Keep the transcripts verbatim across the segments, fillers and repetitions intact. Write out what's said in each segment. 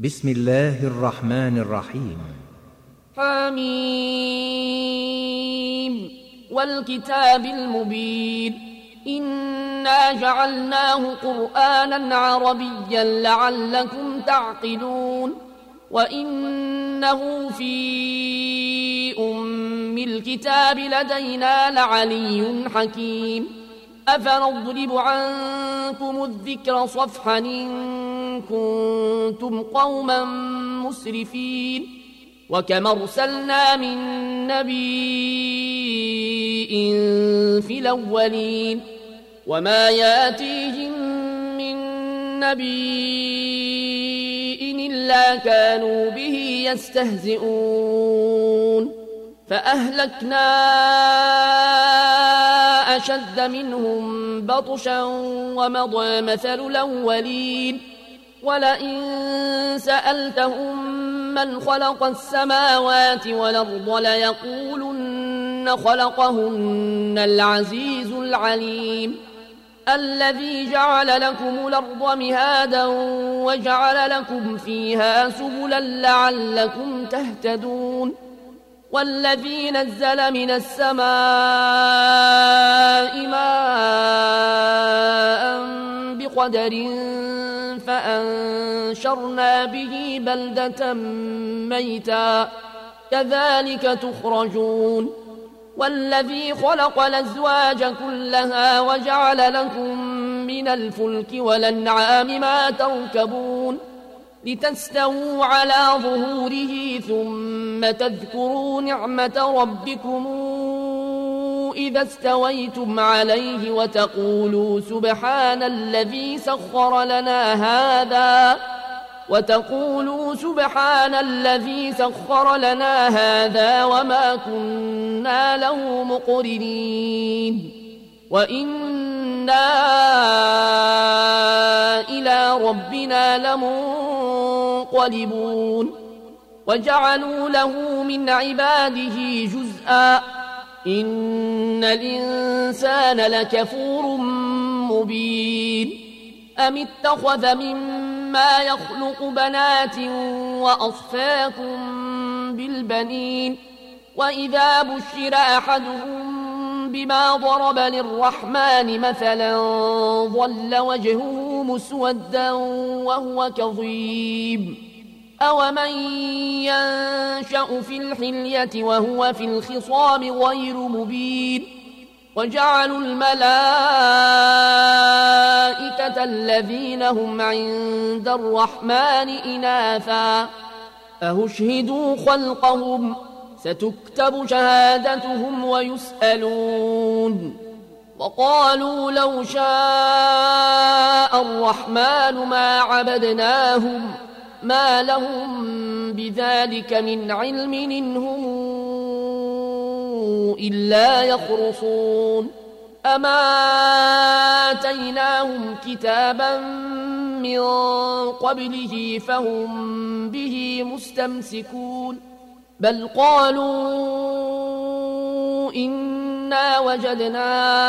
بسم الله الرحمن الرحيم. حميم والكتاب المبين إنا جعلناه قرآنا عربيا لعلكم تعقلون وإنه في أم الكتاب لدينا لعلي حكيم أفنضرب عنكم الذكر صفحا إن كنتم قوما مسرفين وكم أرسلنا من نبي في الأولين وما ياتيهم من نبي إلا كانوا به يستهزئون فأهلكنا أشد منهم بطشا ومضى مثل الأولين ولئن سألتهم من خلق السماوات والأرض ليقولن خلقهن العزيز العليم الذي جعل لكم الأرض مهادا وجعل لكم فيها سبلا لعلكم تهتدون والذي نزل من السماء ماء بقدر فأنشرنا به بلدة ميتا كذلك تخرجون والذي خلق الأزواج كلها وجعل لكم من الفلك والأنعام ما تركبون لتستووا على ظهوره ثم تذكروا نعمة ربكم إذا استويتم عليه وتقولوا سبحان الذي سخر لنا هذا وتقولوا سبحان الذي سخر لنا هذا وما كنا له مقرنين وإنا إلى ربنا لمنقلبون وجعلوا له من عباده جزءا إن الإنسان لكفور مبين أم اتخذ مما يخلق بنات وأصفاكم بالبنين وإذا بشر أحدهم بما ضرب للرحمن مثلا ظل وجهه مسودا وهو كظيم أومن ينشأ في الحلية وهو في الخصام غير مبين وجعلوا الملائكة الذين هم عند الرحمن إناثا أهشهدوا خلقهم ستكتب شهادتهم ويسألون وقالوا لو شاء الرحمن ما عبدناهم ما لهم بذلك من علم إنهم إلا يخرصون أما آتيناهم كتابا من قبله فهم به مستمسكون بل قالوا إنا وجدنا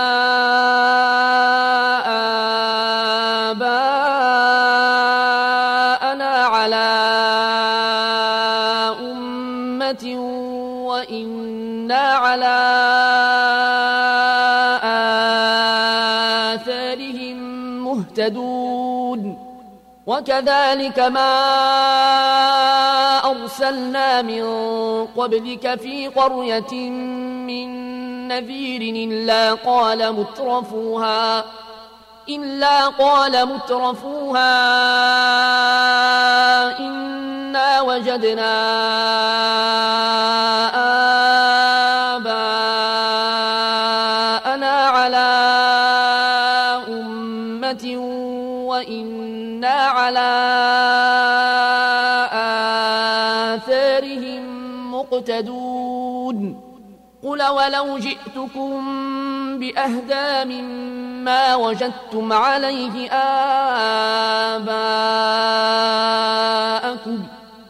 آباءنا على أمة وإنا على آثارهم مهتدون وكذلك ما أرسلنا من قبلك في قرية من نذير إلا قال مترفوها إلا قال مترفوها إنا وجدنا آباءنا على أمة وإنا على آثارهم مقتدون قل ولو جئتكم بأهدى مما وجدتم عليه آباءكم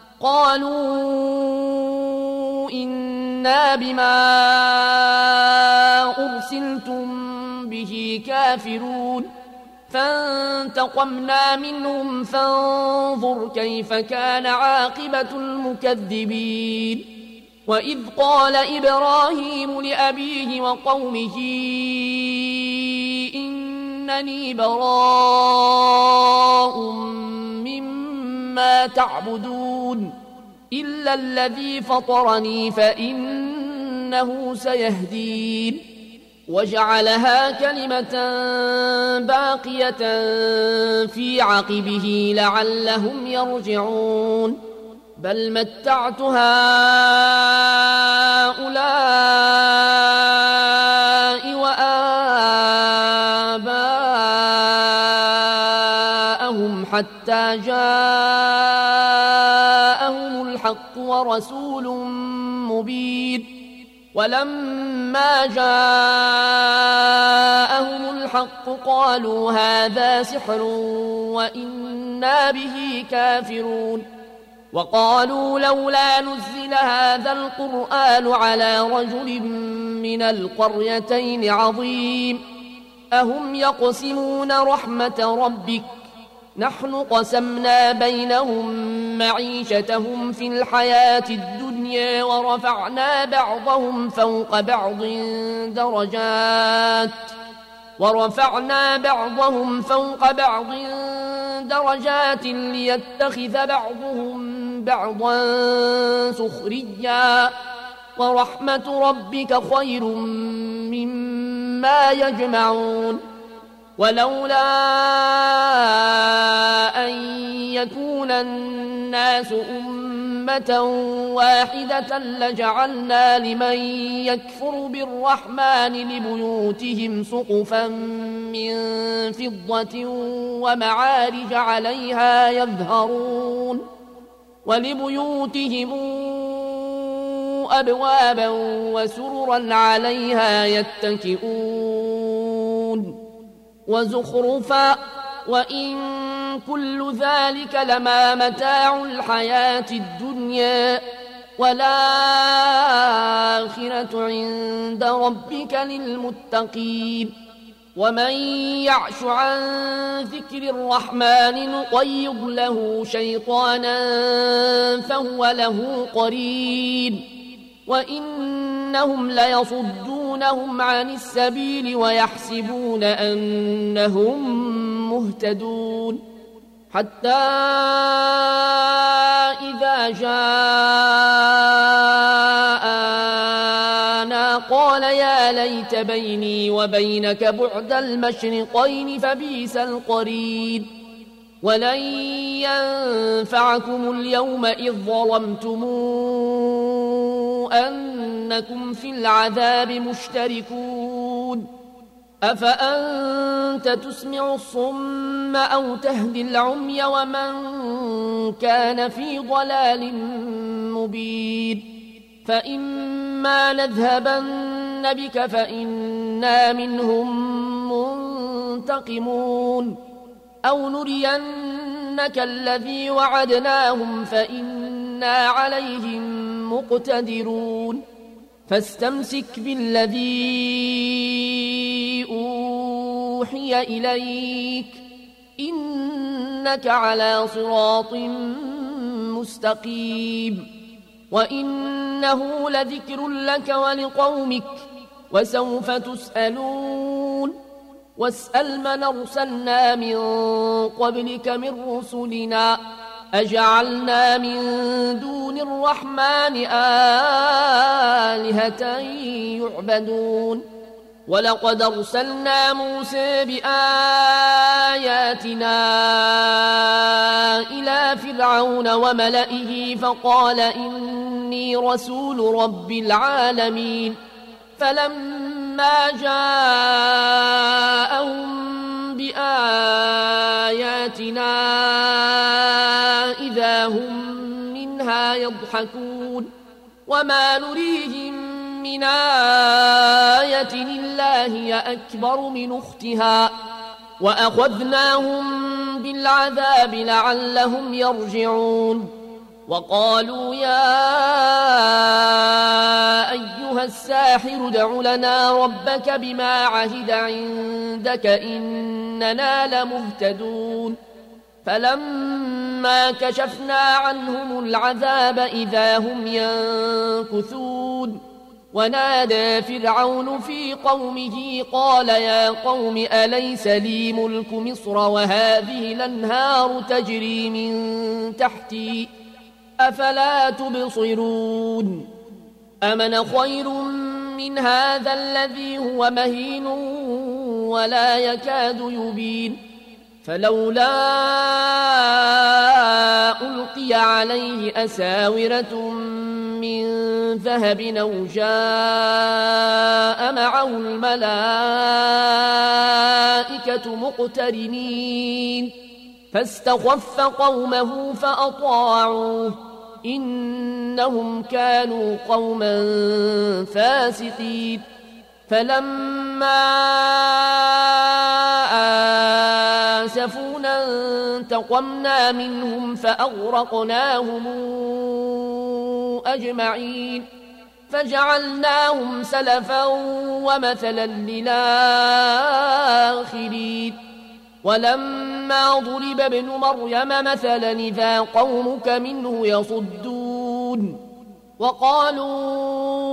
قالوا إنا بما أرسلتم به كافرون فانتقمنا منهم فانظر كيف كان عاقبة المكذبين وإذ قال إبراهيم لأبيه وقومه إنني براء مما تعبدون إلا الذي فطرني فإنه سيهدين وجعلها كلمة باقية في عقبه لعلهم يرجعون بل متعت هؤلاء وآباءهم حتى جاءهم الحق ورسول مبين ولما جاءهم الحق قالوا هذا سحر وإنا به كافرون وقالوا لولا نزل هذا القرآن على رجل من القريتين عظيم أهم يقسمون رحمة ربك نحن قسمنا بينهم معيشتهم في الحياة الدنيا ورفعنا بعضهم فوق بعض درجات ورفعنا بعضهم فوق بعض درجات ليتخذ بعضهم بعضا سخريا ورحمة ربك خير مما يجمعون ولولا أن يكون الناس أمة واحدة لجعلنا لمن يكفر بالرحمن لبيوتهم سقفا من فضة ومعارج عليها يظهرون ولبيوتهم أبوابا وسررا عليها يتكئون وزخرفا وإن كل ذلك لما متاع الحياة الدنيا والآخرة عند ربك للمتقين ومن يعش عن ذكر الرحمن نقيض له شيطانا فهو له قرين وإنهم ليصدونهم عن السبيل ويحسبون أنهم مهتدون حتى إذا جاءنا قال يا ليت بيني وبينك بعد المشرقين فبئس القرين ولن ينفعكم اليوم إذ ظلمتم أنكم في العذاب مشتركون أفأنت تسمع الصم أو تهدي العمي ومن كان في ضلال مبين فإما نذهبن بك فإنا منهم منتقمون أو نرينك الذي وعدناهم فإنا عليهم مقتدرون فاستمسك بالذي أوحي إليك إنك على صراط مستقيم وإنه لذكر لك ولقومك وسوف تسألون واسأل من أرسلنا من قبلك من رسلنا أجعلنا من دون الرحمن آلهة يعبدون ولقد أرسلنا موسى بآياتنا إلى فرعون وملئه فقال إني رسول رب العالمين فلما جاءهم بآياتنا إذا هم منها يضحكون وما نريهم من آية إلا هي أكبر من أختها وأخذناهم بالعذاب لعلهم يرجعون وقالوا يا أيها الساحر ادع لنا ربك بما عهد عندك إننا لمهتدون فلما كشفنا عنهم العذاب إذا هم ينكثون ونادى فرعون في قومه قال يا قوم أليس لي ملك مصر وهذه الأنهار تجري من تحتي أفلا تبصرون أمن خير من هذا الذي هو مهين ولا يكاد يبين فلولا ألقي عليه أساورة من ذهب أو جاء معه الملائكة مقترنين فاستخف قومه فأطاعوه إنهم كانوا قوما فاسقين فلما آسفونا انتقمنا منهم فأغرقناهم أجمعين فجعلناهم سلفا ومثلا للآخرين ولما ضرب ابن مريم مثلا إذا قومك منه يصدون وقالوا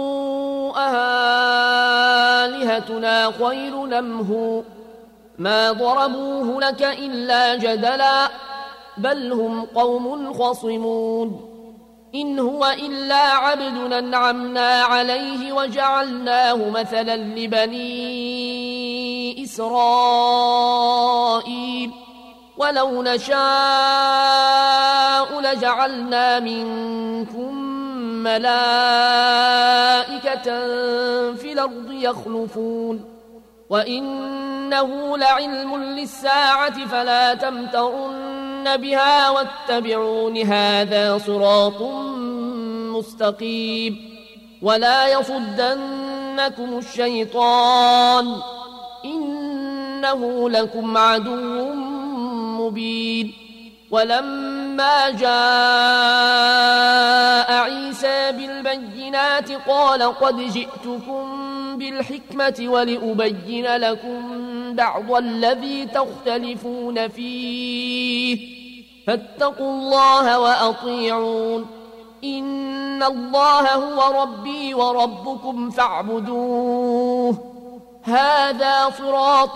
أآلهتنا خير أم هو ما ضربوه لك إلا جدلا بل هم قوم خصمون إن هو إلا عبد أنعمنا عليه وجعلناه مثلا لبني إسرائيل ولو نشاء لجعلنا منكم ملائكة في الأرض يخلفون وإنه لعلم للساعة فلا تمترن بها واتبعون هذا صراط مستقيم ولا يصدنكم الشيطان إنه لكم عدو مبين ولما جاء عيسى بالبينات قال قد جئتكم بالحكمة ولأبين لكم بعض الذي تختلفون فيه فاتقوا الله وأطيعون إن الله هو ربي وربكم فاعبدوه هذا صراط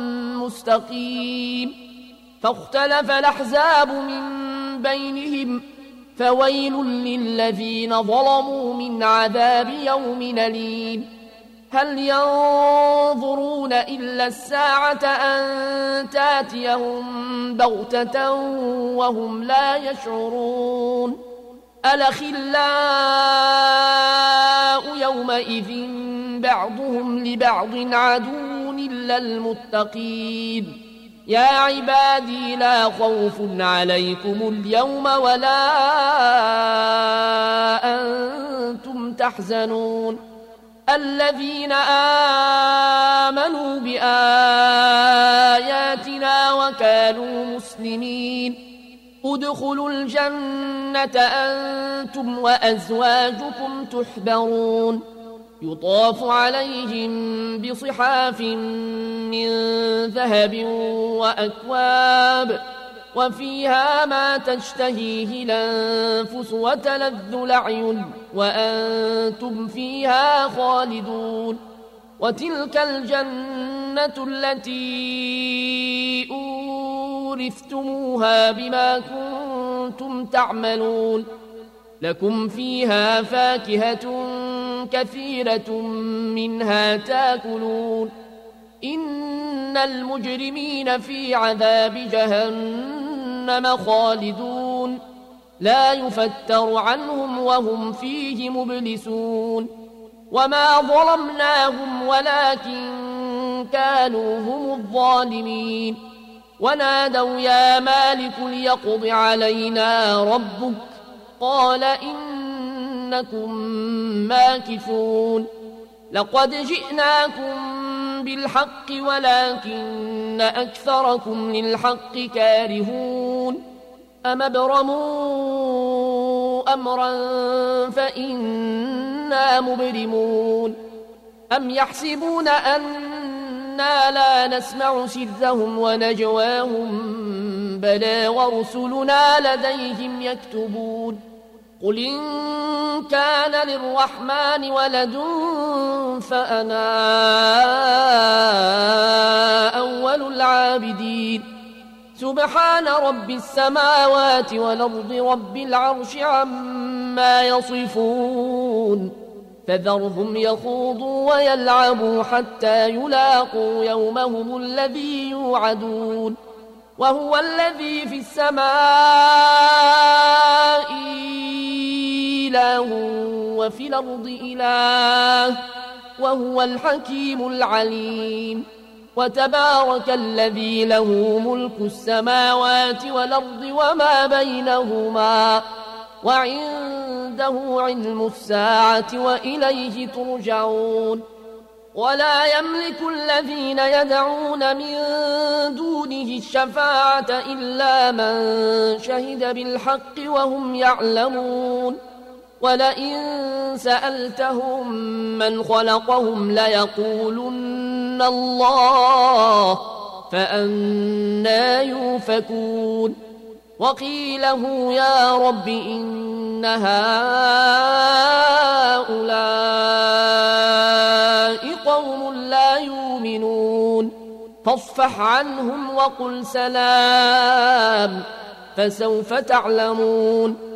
مستقيم فاختلف الأحزاب من بينهم فويل للذين ظلموا من عذاب يوم أليم هل ينظرون إلا الساعة أن تاتيهم بغتة وهم لا يشعرون الأخلاء يومئذ بعضهم لبعض عدو إلا المتقين يا عبادي لا خوف عليكم اليوم ولا أنتم تحزنون الذين آمنوا بآياتنا وكانوا مسلمين ادخلوا الجنة أنتم وأزواجكم تحبرون يطاف عليهم بصحاف من ذهب وأكواب وفيها ما تشتهيه الأنفس وتلذ الأعين وأنتم فيها خالدون وتلك الجنة التي أورثتموها بما كنتم تعملون لكم فيها فاكهة كثيرة منها تاكلون إن المجرمين في عذاب جهنم خالدون لا يفتر عنهم وهم فيه مبلسون وما ظلمناهم ولكن كانوا هم الظالمين ونادوا يا مالك ليقض علينا ربك قال إنكم ماكثون لقد جئناكم بالحق ولكن أكثركم للحق كارهون أم ابرموا أمرا فإنا مبرمون أم يحسبون أنا لا نسمع سرهم ونجواهم بلى ورسلنا لديهم يكتبون قل إن كان للرحمن ولد فأنا أول العابدين سبحان رب السماوات والأرض رب العرش عما يصفون فذرهم يخوضوا ويلعبوا حتى يلاقوا يومهم الذي يوعدون وهو الذي في السماء إله وفي الأرض إله وهو الحكيم العليم وتبارك الذي له ملك السماوات والأرض وما بينهما وعنده علم الساعة وإليه ترجعون ولا يملك الذين يدعون من دونه الشفاعة إلا من شهد بالحق وهم يعلمون ولئن سألتهم من خلقهم ليقولن الله فأنى يؤفكون وقيله يا رب إن هؤلاء قوم لا يؤمنون فاصفح عنهم وقل سلام فسوف تعلمون